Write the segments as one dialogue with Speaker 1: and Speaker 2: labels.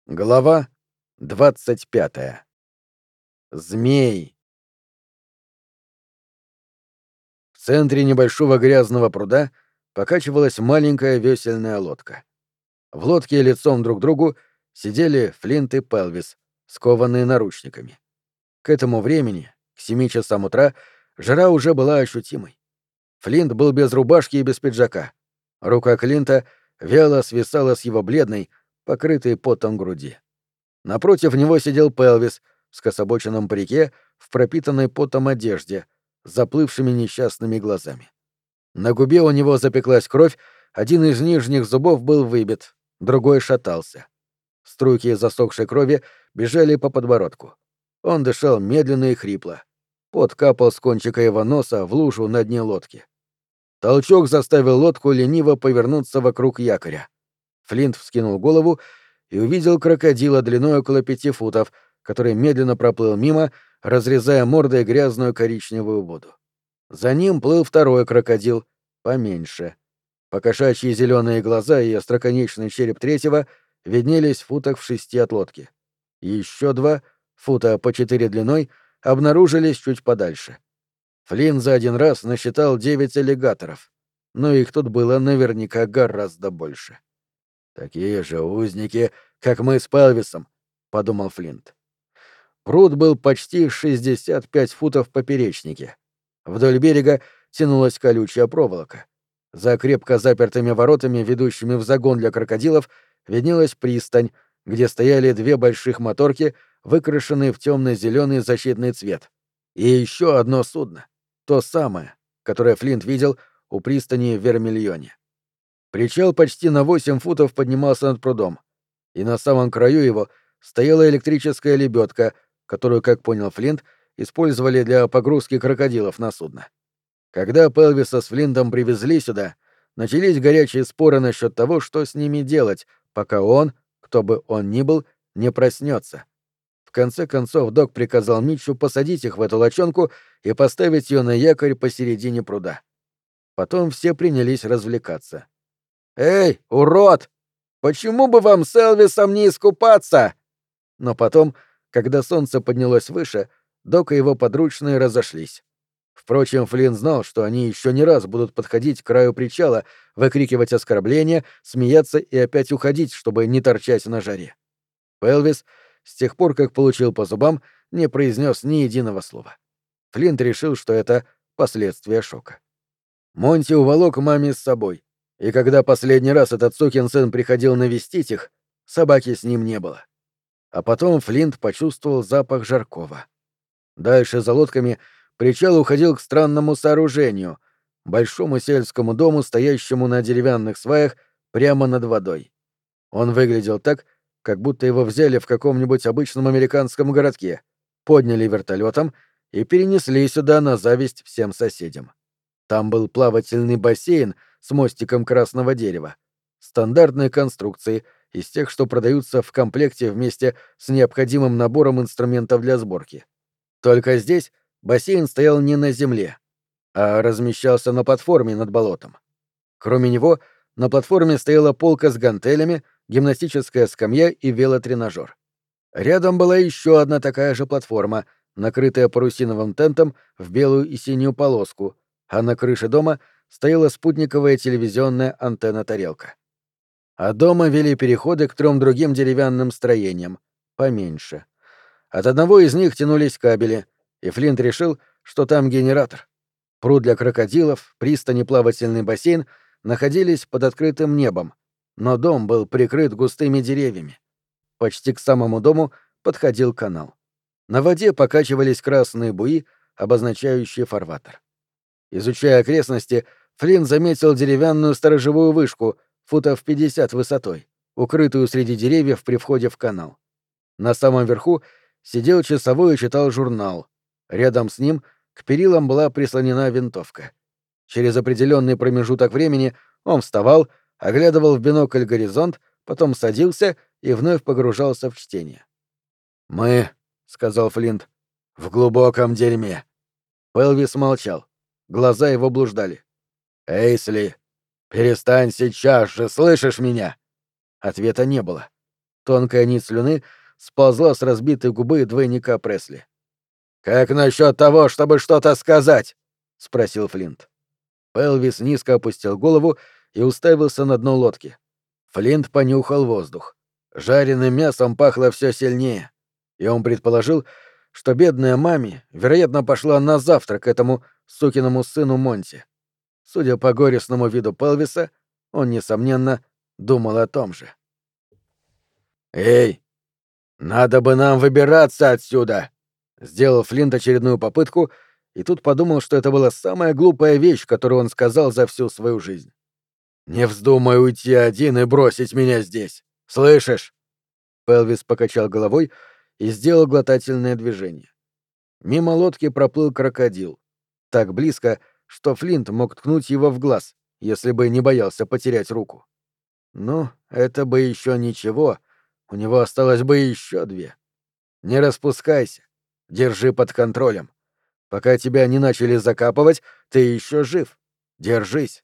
Speaker 1: Глава 25. Змей. В центре небольшого грязного пруда покачивалась маленькая весельная лодка. В лодке лицом друг к другу сидели Флинт и Пелвис, скованные наручниками. К этому времени, к 7 часам утра, жара уже была ощутимой. Флинт был без рубашки и без пиджака. Рука Клинта вяло свисала с его бледной, покрытой потом груди. Напротив него сидел Пелвис в скособоченном парике, в пропитанной потом одежде, с заплывшими несчастными глазами. На губе у него запеклась кровь, один из нижних зубов был выбит, другой шатался. Струйки засохшей крови бежали по подбородку. Он дышал медленно и хрипло. Пот капал с кончика его носа в лужу на дне лодки. Толчок заставил лодку лениво повернуться вокруг якоря. Флинт вскинул голову и увидел крокодила длиной около 5 футов, который медленно проплыл мимо, разрезая мордой грязную коричневую воду. За ним плыл второй крокодил, поменьше. Покошачьи зеленые глаза и остроконечный череп третьего виднелись в футах в 6 от лодки. Еще два, фута по 4 длиной, обнаружились чуть подальше. Флинн за один раз насчитал 9 аллигаторов, но их тут было наверняка гораздо больше. «Такие же узники, как мы с Пелвисом», — подумал Флинт. Пруд был почти 65 футов в поперечнике. Вдоль берега тянулась колючая проволока. За крепко запертыми воротами, ведущими в загон для крокодилов, виднелась пристань, где стояли 2 больших моторки, выкрашенные в темно-зеленый защитный цвет. И еще одно судно. То самое, которое Флинт видел у пристани в Вермильоне. Причал почти на 8 футов поднимался над прудом, и на самом краю его стояла электрическая лебедка, которую, как понял Флинт, использовали для погрузки крокодилов на судно. Когда Пелвиса с Флинтом привезли сюда, начались горячие споры насчет того, что с ними делать, пока он, кто бы он ни был, не проснется. В конце концов док приказал Митчу посадить их в эту лачонку и поставить ее на якорь посередине пруда. Потом все принялись развлекаться. «Эй, урод! Почему бы вам с Элвисом не искупаться?» Но потом, когда солнце поднялось выше, док и его подручные разошлись. Впрочем, Флинн знал, что они еще не раз будут подходить к краю причала, выкрикивать оскорбления, смеяться и опять уходить, чтобы не торчать на жаре. Пелвис, с тех пор, как получил по зубам, не произнес ни единого слова. Флинт решил, что это последствия шока. Монти уволок маме с собой, и когда последний раз этот сукин сын приходил навестить их, собаки с ним не было. А потом Флинт почувствовал запах жаркого. Дальше за лодками причал уходил к странному сооружению, большому сельскому дому, стоящему на деревянных сваях прямо над водой. Он выглядел так, как будто его взяли в каком-нибудь обычном американском городке, подняли вертолетом и перенесли сюда на зависть всем соседям. Там был плавательный бассейн с мостиком красного дерева, стандартной конструкции, из тех, что продаются в комплекте вместе с необходимым набором инструментов для сборки. Только здесь бассейн стоял не на земле, а размещался на платформе над болотом. Кроме него, на платформе стояла полка с гантелями, гимнастическая скамья и велотренажер. Рядом была еще одна такая же платформа, накрытая парусиновым тентом в белую и синюю полоску, а на крыше дома стояла спутниковая телевизионная антенна-тарелка. От дома вели переходы к 3 другим деревянным строениям, поменьше. От одного из них тянулись кабели, и Флинт решил, что там генератор. Пруд для крокодилов, пристань и плавательный бассейн находились под открытым небом, но дом был прикрыт густыми деревьями. Почти к самому дому подходил канал. На воде покачивались красные буи, обозначающие фарватер. Изучая окрестности, Флинт заметил деревянную сторожевую вышку, футов 50 высотой, укрытую среди деревьев при входе в канал. На самом верху сидел часовой и читал журнал. Рядом с ним к перилам была прислонена винтовка. Через определенный промежуток времени он вставал, оглядывал в бинокль горизонт, потом садился и вновь погружался в чтение. «Мы», — сказал Флинт, — «в глубоком дерьме». Пелвис молчал. Глаза его блуждали. «Эйсли, перестань сейчас же, слышишь меня?» Ответа не было. Тонкая нить слюны сползла с разбитой губы двойника Пресли. «Как насчет того, чтобы что-то сказать?» — спросил Флинт. Пелвис низко опустил голову и уставился на дно лодки. Флинт понюхал воздух. Жареным мясом пахло все сильнее, и он предположил, что бедная маме, вероятно, пошла на завтрак этому сукиному сыну Монти. Судя по горестному виду Пелвиса, он, несомненно, думал о том же. «Эй, надо бы нам выбираться отсюда!» Сделал Флинт очередную попытку, и тут подумал, что это была самая глупая вещь, которую он сказал за всю свою жизнь. «Не вздумай уйти один и бросить меня здесь! Слышишь?» Пелвис покачал головой и сделал глотательное движение. Мимо лодки проплыл крокодил. Так близко, что Флинт мог ткнуть его в глаз, если бы не боялся потерять руку. Ну, это бы еще ничего, у него осталось бы еще 2. Не распускайся, держи под контролем. Пока тебя не начали закапывать, ты еще жив. Держись.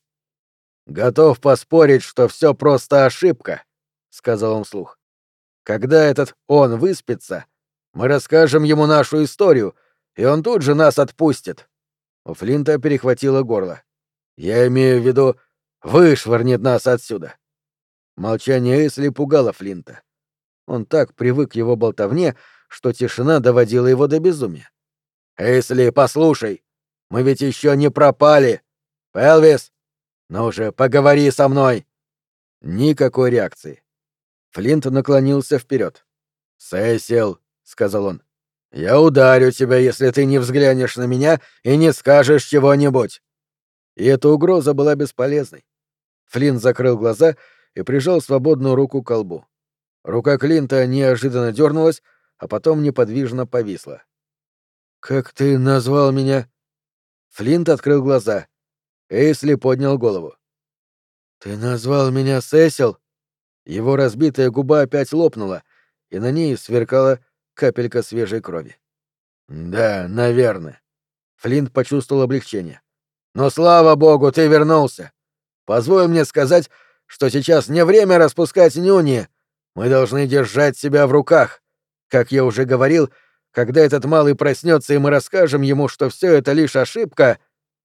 Speaker 1: Готов поспорить, что все просто ошибка, сказал он вслух. Когда этот он выспится, мы расскажем ему нашу историю, и он тут же нас отпустит. У Флинта перехватило горло. Я имею в виду, вышвырнет нас отсюда. Молчание Эйсли пугало Флинта. Он так привык к его болтовне, что тишина доводила его до безумия. «Эйсли, послушай, мы ведь еще не пропали! Пелвис, ну же, поговори со мной!» Никакой реакции. Флинт наклонился вперед. «Сесил», — сказал он, — «я ударю тебя, если ты не взглянешь на меня и не скажешь чего-нибудь». И эта угроза была бесполезной. Флинт закрыл глаза и прижал свободную руку к колбу. Рука Клинта неожиданно дернулась, а потом неподвижно повисла. «Как ты назвал меня?» Флинт открыл глаза. Эйсли поднял голову. «Ты назвал меня Сесил?» Его разбитая губа опять лопнула, и на ней сверкала капелька свежей крови. «Да, наверное». Флинт почувствовал облегчение. «Но слава богу, ты вернулся! Позволь мне сказать, что сейчас не время распускать нюни. Мы должны держать себя в руках. Как я уже говорил, когда этот малый проснется и мы расскажем ему, что все это лишь ошибка...»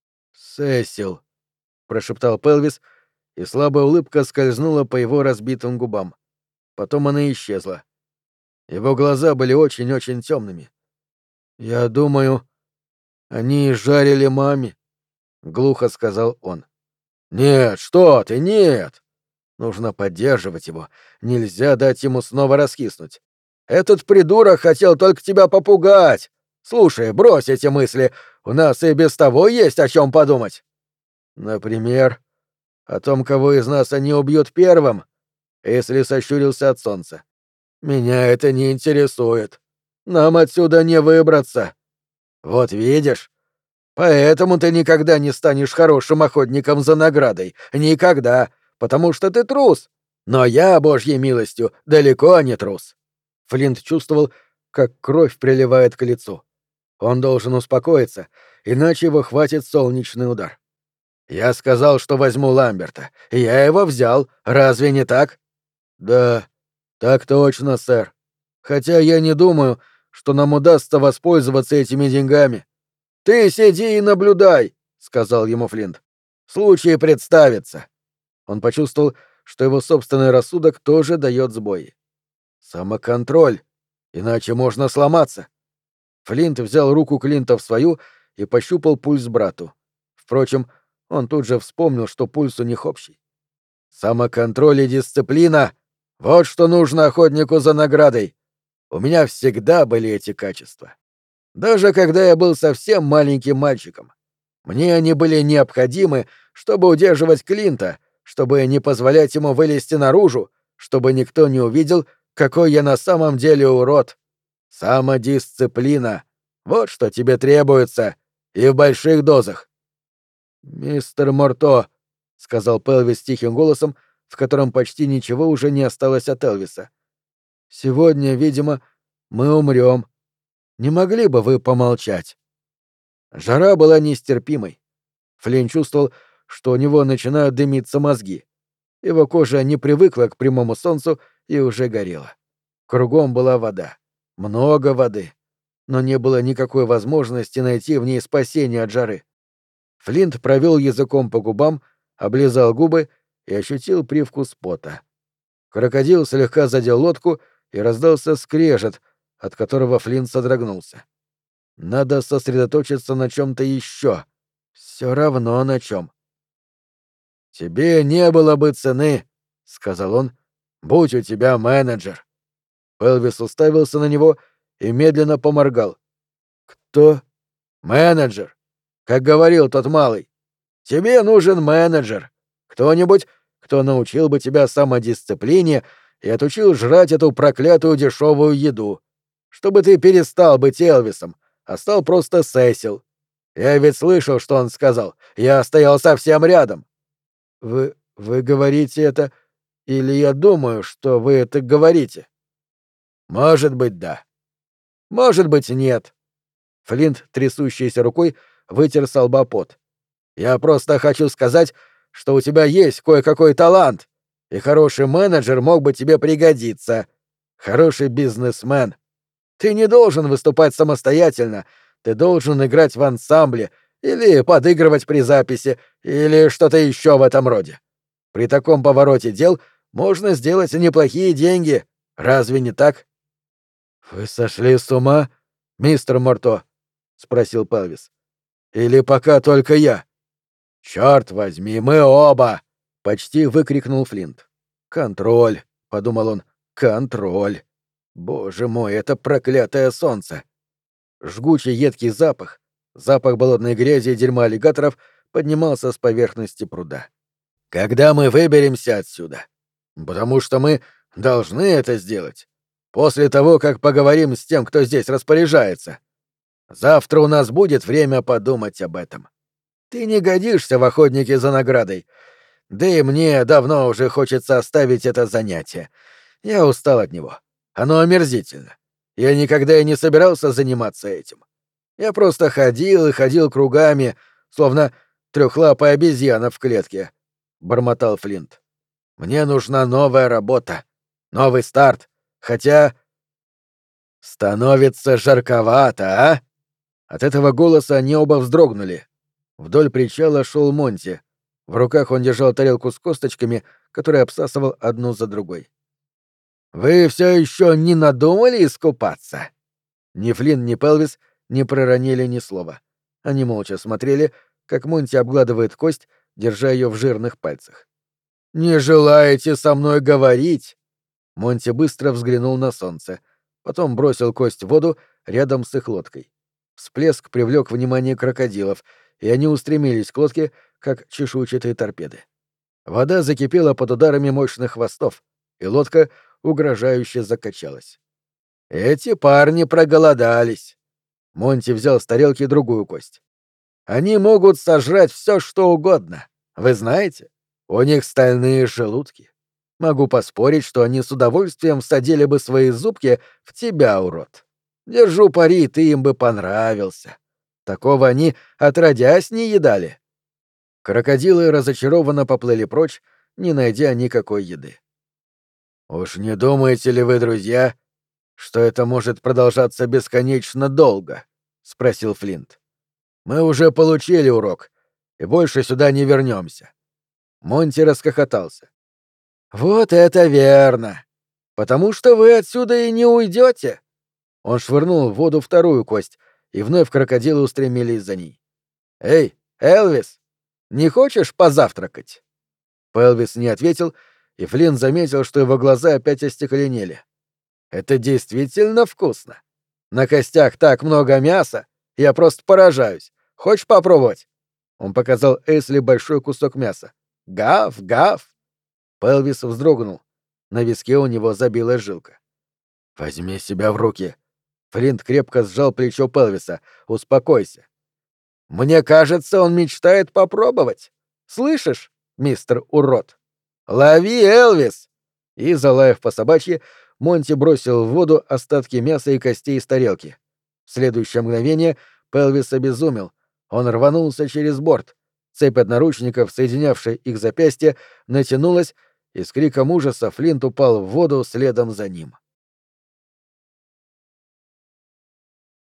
Speaker 1: «Сесил», — прошептал Пелвис, и слабая улыбка скользнула по его разбитым губам. Потом она исчезла. Его глаза были очень-очень темными. «Я думаю, они жарили маме», — глухо сказал он. «Нет, что ты, нет!» Нужно поддерживать его. Нельзя дать ему снова раскиснуть. Этот придурок хотел только тебя попугать. Слушай, брось эти мысли. У нас и без того есть о чем подумать. Например, о том, кого из нас они убьют первым, если сощурился от солнца. Меня это не интересует. Нам отсюда не выбраться. Вот видишь? Поэтому ты никогда не станешь хорошим охотником за наградой. Никогда. Потому что ты трус. Но я, Божьей милостью, далеко не трус. Флинт чувствовал, как кровь приливает к лицу. Он должен успокоиться, иначе его хватит солнечный удар. Я сказал, что возьму Ламберта, и я его взял. Разве не так? Да, так точно, сэр. Хотя я не думаю, что нам удастся воспользоваться этими деньгами. Ты сиди и наблюдай, сказал ему Флинт. Случай представится. Он почувствовал, что его собственный рассудок тоже дает сбои. Самоконтроль, иначе можно сломаться. Флинт взял руку Клинта в свою и пощупал пульс брату. Впрочем, он тут же вспомнил, что пульс у них общий. Самоконтроль и дисциплина — вот что нужно охотнику за наградой. У меня всегда были эти качества. Даже когда я был совсем маленьким мальчиком. Мне они были необходимы, чтобы удерживать Клинта, чтобы не позволять ему вылезти наружу, чтобы никто не увидел, какой я на самом деле урод. Самодисциплина — вот что тебе требуется, и в больших дозах. «Мистер Морто», — сказал Пелвис тихим голосом, в котором почти ничего уже не осталось от Элвиса. «Сегодня, видимо, мы умрем. Не могли бы вы помолчать?» Жара была нестерпимой. Флинн чувствовал, что у него начинают дымиться мозги. Его кожа не привыкла к прямому солнцу и уже горела. Кругом была вода. Много воды. Но не было никакой возможности найти в ней спасения от жары. Флинт провел языком по губам, облизал губы и ощутил привкус пота. Крокодил слегка задел лодку, и раздался скрежет, от которого Флинт содрогнулся. Надо сосредоточиться на чем-то еще. Все равно на чем. «Тебе не было бы цены», — сказал он, — «будь у тебя менеджер». Элвис уставился на него и медленно поморгал. «Кто?» «Менеджер. Как говорил тот малый. Тебе нужен менеджер. Кто-нибудь, кто научил бы тебя самодисциплине и отучил жрать эту проклятую дешевую еду. Чтобы ты перестал быть Элвисом, а стал просто Сесил. Я ведь слышал, что он сказал. Я стоял совсем рядом». Вы говорите это, или я думаю, что вы это говорите? Может быть, да. Может быть, нет. Флинт, трясущейся рукой, вытер со лба пот. Я просто хочу сказать, что у тебя есть кое-какой талант, и хороший менеджер мог бы тебе пригодиться. Хороший бизнесмен. Ты не должен выступать самостоятельно, ты должен играть в ансамбле или подыгрывать при записи, или что-то еще в этом роде. При таком повороте дел можно сделать неплохие деньги. Разве не так? — Вы сошли с ума, мистер Морто? — спросил Пелвис. — Или пока только я? — Черт возьми, мы оба! — почти выкрикнул Флинт. — Контроль, — подумал он, — контроль. Боже мой, это проклятое солнце! Жгучий едкий запах, запах болотной грязи и дерьма аллигаторов поднимался с поверхности пруда. «Когда мы выберемся отсюда? Потому что мы должны это сделать. После того, как поговорим с тем, кто здесь распоряжается. Завтра у нас будет время подумать об этом. Ты не годишься в охотнике за наградой. Да и мне давно уже хочется оставить это занятие. Я устал от него. Оно омерзительно. Я никогда и не собирался заниматься этим. Я просто ходил и ходил кругами, словно трехлапая обезьяна в клетке», — бормотал Флинт. «Мне нужна новая работа, новый старт, хотя...» «Становится жарковато, а?» От этого голоса они оба вздрогнули. Вдоль причала шел Монти. В руках он держал тарелку с косточками, которые обсасывал одну за другой. «Вы все еще не надумали искупаться?» Ни Флинн, ни Пелвис не проронили ни слова. Они молча смотрели, как Монти обгладывает кость, держа ее в жирных пальцах. «Не желаете со мной говорить?» Монти быстро взглянул на солнце, потом бросил кость в воду рядом с их лодкой. Всплеск привлек внимание крокодилов, и они устремились к лодке, как чешуйчатые торпеды. Вода закипела под ударами мощных хвостов, и лодка угрожающе закачалась. «Эти парни проголодались!» Монти взял с тарелки другую кость. «Они могут сожрать все, что угодно. Вы знаете, у них стальные желудки. Могу поспорить, что они с удовольствием всадили бы свои зубки в тебя, урод. Держу пари, ты им бы понравился. Такого они отродясь не едали». Крокодилы разочарованно поплыли прочь, не найдя никакой еды. «Уж не думаете ли вы, друзья, что это может продолжаться бесконечно долго?» — спросил Флинт. «Мы уже получили урок, и больше сюда не вернемся». Монти расхохотался. «Вот это верно! Потому что вы отсюда и не уйдете!» Он швырнул в воду вторую кость, и вновь крокодилы устремились за ней. «Эй, Элвис, не хочешь позавтракать?» Элвис не ответил, и Флинн заметил, что его глаза опять остекленели. «Это действительно вкусно. На костях так много мяса, я просто поражаюсь. Хочешь попробовать?» Он показал Эйсли большой кусок мяса. «Гав, гав!» Пелвис вздрогнул. На виске у него забилась жилка. «Возьми себя в руки!» Флинт крепко сжал плечо Пелвиса. «Успокойся!» «Мне кажется, он мечтает попробовать. Слышишь, мистер Урод? Лови, Элвис!» И, залаяв по собачьи, Монти бросил в воду остатки мяса и костей из тарелки. В следующее мгновение Пелвис обезумел. Он рванулся через борт. Цепь от наручников, соединявшая их запястья, натянулась, и с криком ужаса Флинт упал в воду следом за ним.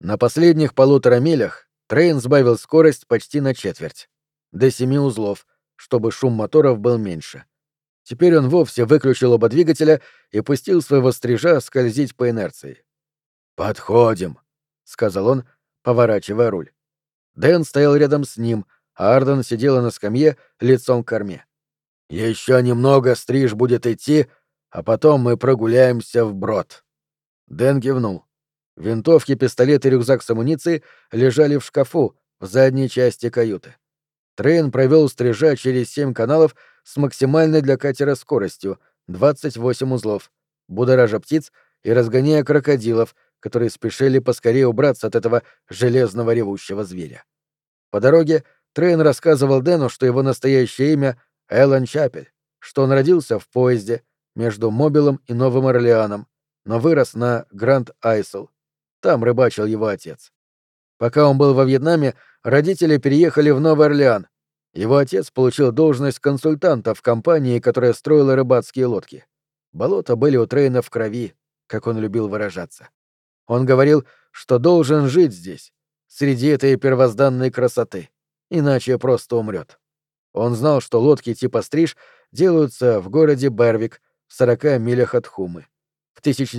Speaker 1: На последних 1,5 милях Трейн сбавил скорость почти на четверть, до 7 узлов, чтобы шум моторов был меньше. Теперь он вовсе выключил оба двигателя и пустил своего стрижа скользить по инерции. «Подходим», — сказал он, поворачивая руль. Дэн стоял рядом с ним, а Арден сидела на скамье лицом к корме. «Еще немного стриж будет идти, а потом мы прогуляемся вброд». Дэн кивнул. Винтовки, пистолет и рюкзак с амуницией лежали в шкафу в задней части каюты. Трейн провел стрижа через 7 каналов с максимальной для катера скоростью — 28 узлов, будоража птиц и разгоняя крокодилов, которые спешили поскорее убраться от этого железного ревущего зверя. По дороге Трейн рассказывал Дэну, что его настоящее имя — Эллен Чапель, что он родился в поезде между Мобилом и Новым Орлеаном, но вырос на Гранд-Айсел. Там рыбачил его отец. Пока он был во Вьетнаме, родители переехали в Новый Орлеан. Его отец получил должность консультанта в компании, которая строила рыбацкие лодки. Болота были у Трейна в крови, как он любил выражаться. Он говорил, что должен жить здесь, среди этой первозданной красоты, иначе просто умрет. Он знал, что лодки типа «Стриж» делаются в городе Бервик, в 40 милях от Хумы. В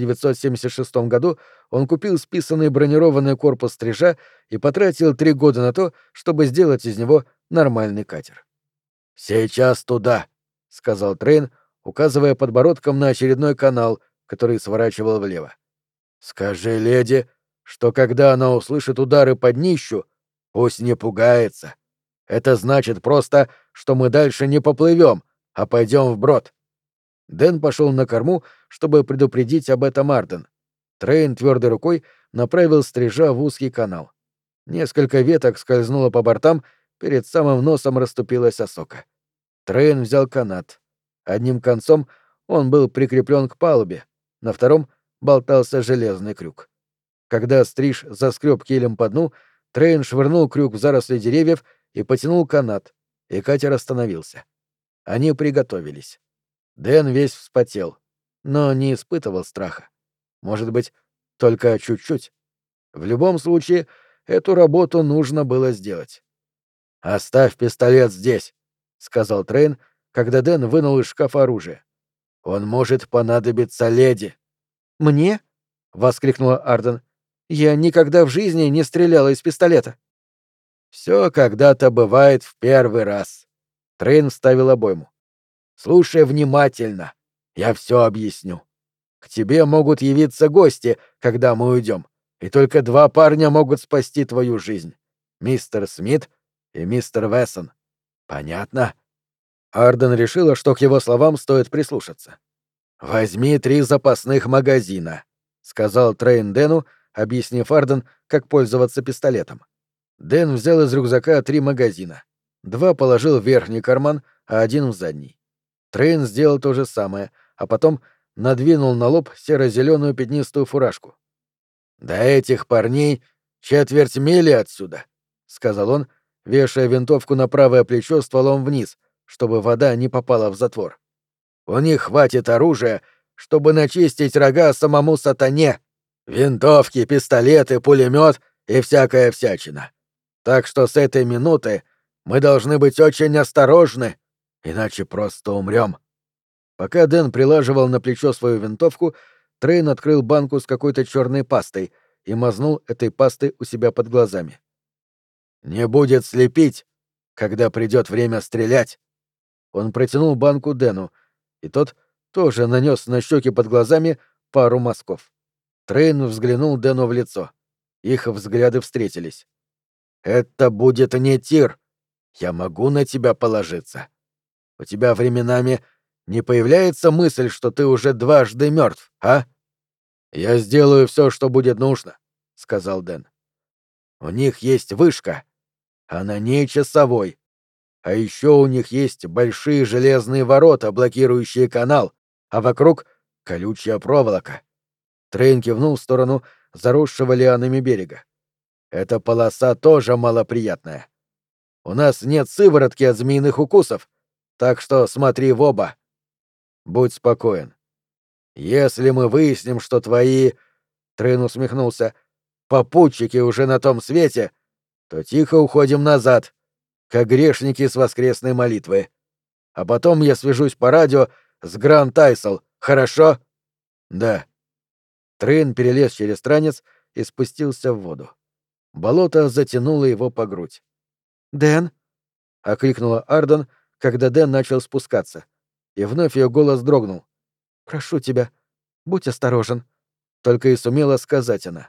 Speaker 1: 1976 году он купил списанный бронированный корпус «Стрижа» и потратил 3 года на то, чтобы сделать из него нормальный катер. «Сейчас туда», — сказал Трейн, указывая подбородком на очередной канал, который сворачивал влево. «Скажи леди, что когда она услышит удары под днищу, пусть не пугается. Это значит просто, что мы дальше не поплывем, а пойдем вброд». Дэн пошел на корму, чтобы предупредить об этом Арден. Трейн твердой рукой направил стрижа в узкий канал. Несколько веток скользнуло по бортам, перед самым носом расступилась осока. Трейн взял канат. Одним концом он был прикреплен к палубе, на втором болтался железный крюк. Когда стриж заскреб килем по дну, Трейн швырнул крюк в заросли деревьев и потянул канат, и катер остановился. Они приготовились. Дэн весь вспотел, но не испытывал страха. Может быть, только чуть-чуть. В любом случае, эту работу нужно было сделать. «Оставь пистолет здесь», — сказал Трейн, когда Дэн вынул из шкафа оружие. «Он может понадобиться леди». «Мне?» — воскликнула Арден. «Я никогда в жизни не стреляла из пистолета». «Все когда-то бывает в первый раз». Трейн вставил обойму. «Слушай внимательно. Я все объясню. К тебе могут явиться гости, когда мы уйдем, и только 2 парня могут спасти твою жизнь. Мистер Смит и мистер Вессон. Понятно?» Арден решила, что к его словам стоит прислушаться. «Возьми 3 запасных магазина», — сказал Трейн Дэну, объяснив Арден, как пользоваться пистолетом. Дэн взял из рюкзака 3 магазина. 2 положил в верхний карман, а 1 в задний. Трейн сделал то же самое, а потом надвинул на лоб серо-зеленую пятнистую фуражку. «До этих парней 1/4 мили отсюда», — сказал он, вешая винтовку на правое плечо стволом вниз, чтобы вода не попала в затвор. «У них хватит оружия, чтобы начистить рога самому сатане. Винтовки, пистолеты, пулемет и всякая всячина. Так что с этой минуты мы должны быть очень осторожны, иначе просто умрем». Пока Дэн прилаживал на плечо свою винтовку, Трейн открыл банку с какой-то черной пастой и мазнул этой пастой у себя под глазами. «Не будет слепить, когда придет время стрелять». Он протянул банку Дэну, и тот тоже нанес на щеки под глазами пару мазков. Трейн взглянул Дэну в лицо. Их взгляды встретились. «Это будет не тир. Я могу на тебя положиться. У тебя временами не появляется мысль, что ты уже дважды мертв, а?» «Я сделаю все, что будет нужно», — сказал Дэн. «У них есть вышка, а на ней часовой. А еще у них есть большие железные ворота, блокирующие канал, а вокруг — колючая проволока». Трейн кивнул в сторону заросшего лианами берега. «Эта полоса тоже малоприятная. У нас нет сыворотки от змеиных укусов, так что смотри в оба. Будь спокоен. Если мы выясним, что твои...» Трейн усмехнулся. попутчики уже на том свете, то тихо уходим назад, как грешники с воскресной молитвы. А потом я свяжусь по радио с Гранд Тайсел, хорошо? Да. Трейн перелез через транец и спустился в воду. Болото затянуло его по грудь. «Дэн?» — окликнула Арден, когда Дэн начал спускаться. И вновь ее голос дрогнул. «Прошу тебя, будь осторожен», — только и сумела сказать она.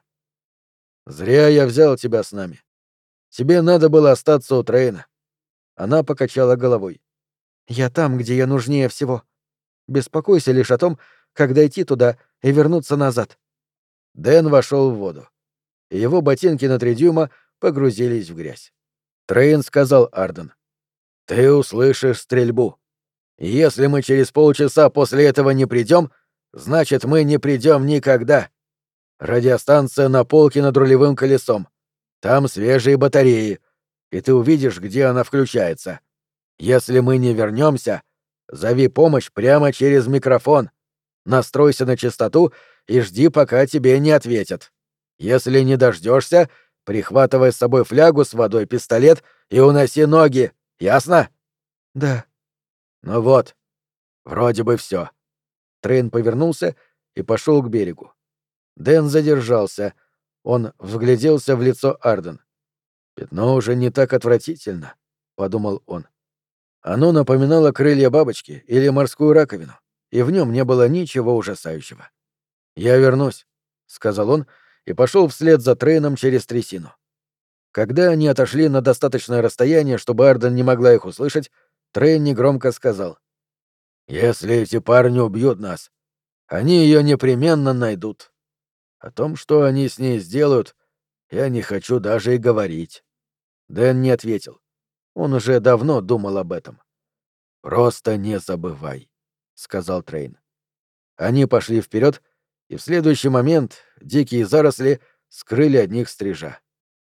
Speaker 1: «Зря я взял тебя с нами. Тебе надо было остаться у Трейна». Она покачала головой. «Я там, где я нужнее всего. Беспокойся лишь о том, как дойти туда и вернуться назад». Дэн вошел в воду, и его ботинки на 3 дюйма погрузились в грязь. Трейн сказал Арден: «Ты услышишь стрельбу. Если мы через полчаса после этого не придем, значит, мы не придем никогда. Радиостанция на полке над рулевым колесом. Там свежие батареи, и ты увидишь, где она включается. Если мы не вернемся, зови помощь прямо через микрофон. Настройся на частоту и жди, пока тебе не ответят. Если не дождешься, прихватывай с собой флягу с водой, пистолет и уноси ноги. Ясно?» «Да». «Ну вот, вроде бы все». Трейн повернулся и пошел к берегу. Дэн задержался. Он вгляделся в лицо Арден. «Пятно уже не так отвратительно», — подумал он. Оно напоминало крылья бабочки или морскую раковину, и в нем не было ничего ужасающего. «Я вернусь», — сказал он и пошел вслед за Трейном через трясину. Когда они отошли на достаточное расстояние, чтобы Арден не могла их услышать, Трейн негромко сказал: «Если эти парни убьют нас, они ее непременно найдут. О том, что они с ней сделают, я не хочу даже и говорить». Дэн не ответил. Он уже давно думал об этом. «Просто не забывай», — сказал Трейн. Они пошли вперед, и в следующий момент дикие заросли скрыли от них стрижа.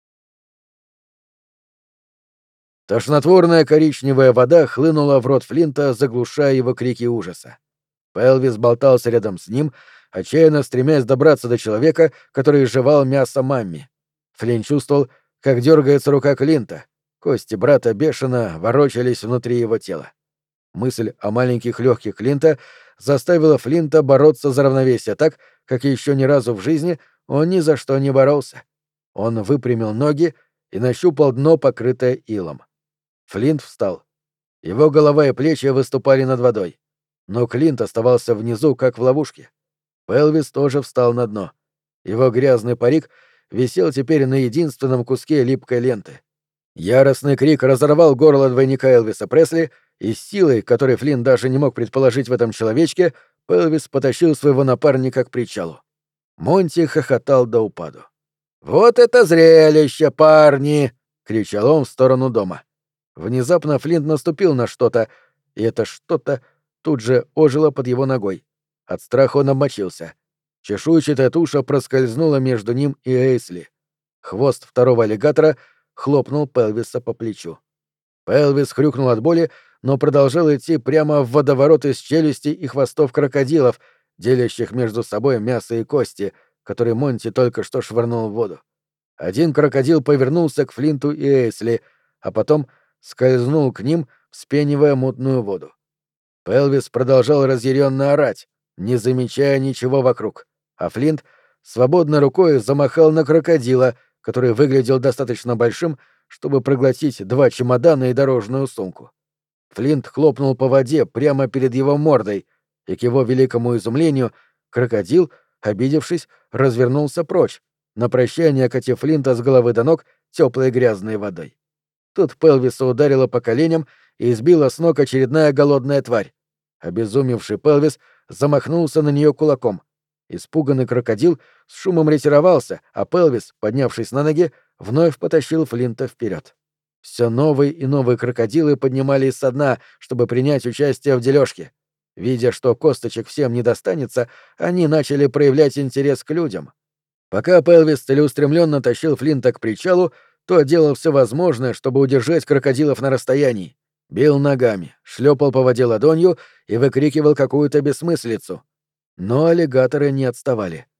Speaker 1: Тошнотворная коричневая вода хлынула в рот Флинта, заглушая его крики ужаса. Пелвис болтался рядом с ним, отчаянно стремясь добраться до человека, который жевал мясо Мамми. Флинт чувствовал, как дергается рука Клинта. Кости брата бешено ворочались внутри его тела. Мысль о маленьких легких Клинта заставила Флинта бороться за равновесие так, как еще ни разу в жизни он ни за что не боролся. Он выпрямил ноги и нащупал дно, покрытое илом. Флинт встал. Его голова и плечи выступали над водой. Но Клинт оставался внизу, как в ловушке. Пелвис тоже встал на дно. Его грязный парик висел теперь на единственном куске липкой ленты. Яростный крик разорвал горло двойника Элвиса Пресли, и с силой, которой Флинт даже не мог предположить в этом человечке, Пелвис потащил своего напарника к причалу. Монти хохотал до упаду. «Вот это зрелище, парни!» — кричал он в сторону дома. Внезапно Флинт наступил на что-то, и это что-то тут же ожило под его ногой. От страха он обмочился. Чешуйчатая туша проскользнула между ним и Эйсли. Хвост второго аллигатора хлопнул Пелвиса по плечу. Пелвис хрюкнул от боли, но продолжал идти прямо в водоворот из челюстей и хвостов крокодилов, делящих между собой мясо и кости, которые Монти только что швырнул в воду. Один крокодил повернулся к Флинту и Эйсли, а потом скользнул к ним, вспенивая мутную воду. Пелвис продолжал разъяренно орать, не замечая ничего вокруг, а Флинт свободной рукой замахал на крокодила, который выглядел достаточно большим, чтобы проглотить 2 чемодана и дорожную сумку. Флинт хлопнул по воде прямо перед его мордой, и к его великому изумлению крокодил, обидевшись, развернулся прочь, на прощание окатив Флинта с головы до ног теплой грязной водой. Тут Пелвиса ударило по коленям и сбила с ног очередная голодная тварь. Обезумевший Пелвис замахнулся на нее кулаком. Испуганный крокодил с шумом ретировался, а Пелвис, поднявшись на ноги, вновь потащил Флинта вперед. Все новые и новые крокодилы поднимались со дна, чтобы принять участие в дележке. Видя, что косточек всем не достанется, они начали проявлять интерес к людям. Пока Пелвис целеустремленно тащил Флинта к причалу, то делал все возможное, чтобы удержать крокодилов на расстоянии. Бил ногами, шлепал по воде ладонью и выкрикивал какую-то бессмыслицу. Но аллигаторы не отставали.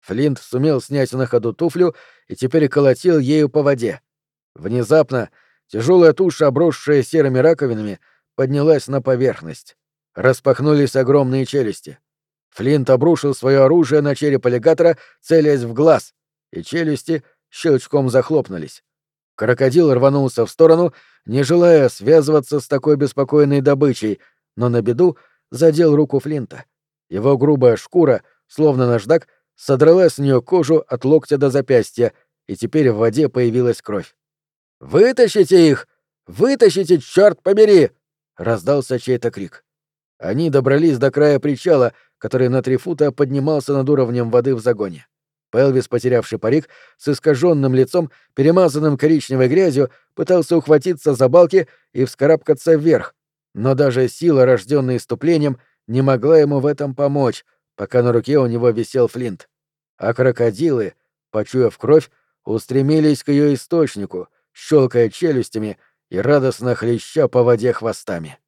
Speaker 1: Флинт сумел снять на ходу туфлю и теперь колотил ею по воде. Внезапно тяжелая туша, обросшая серыми раковинами, поднялась на поверхность. Распахнулись огромные челюсти. Флинт обрушил свое оружие на череп аллигатора, целясь в глаз, и челюсти щелчком захлопнулись. Крокодил рванулся в сторону, не желая связываться с такой беспокойной добычей, но на беду задел руку Флинта. Его грубая шкура, словно наждак, содрала с нее кожу от локтя до запястья, и теперь в воде появилась кровь. «Вытащите их! Вытащите, черт побери!» — раздался чей-то крик. Они добрались до края причала, который на 3 фута поднимался над уровнем воды в загоне. Пелвис, потерявший парик, с искаженным лицом, перемазанным коричневой грязью, пытался ухватиться за балки и вскарабкаться вверх, но даже сила, рожденная иступлением, не могла ему в этом помочь, пока на руке у него висел Флинт. А крокодилы, почуяв кровь, устремились к ее источнику, щелкая челюстями и радостно хлеща по воде хвостами.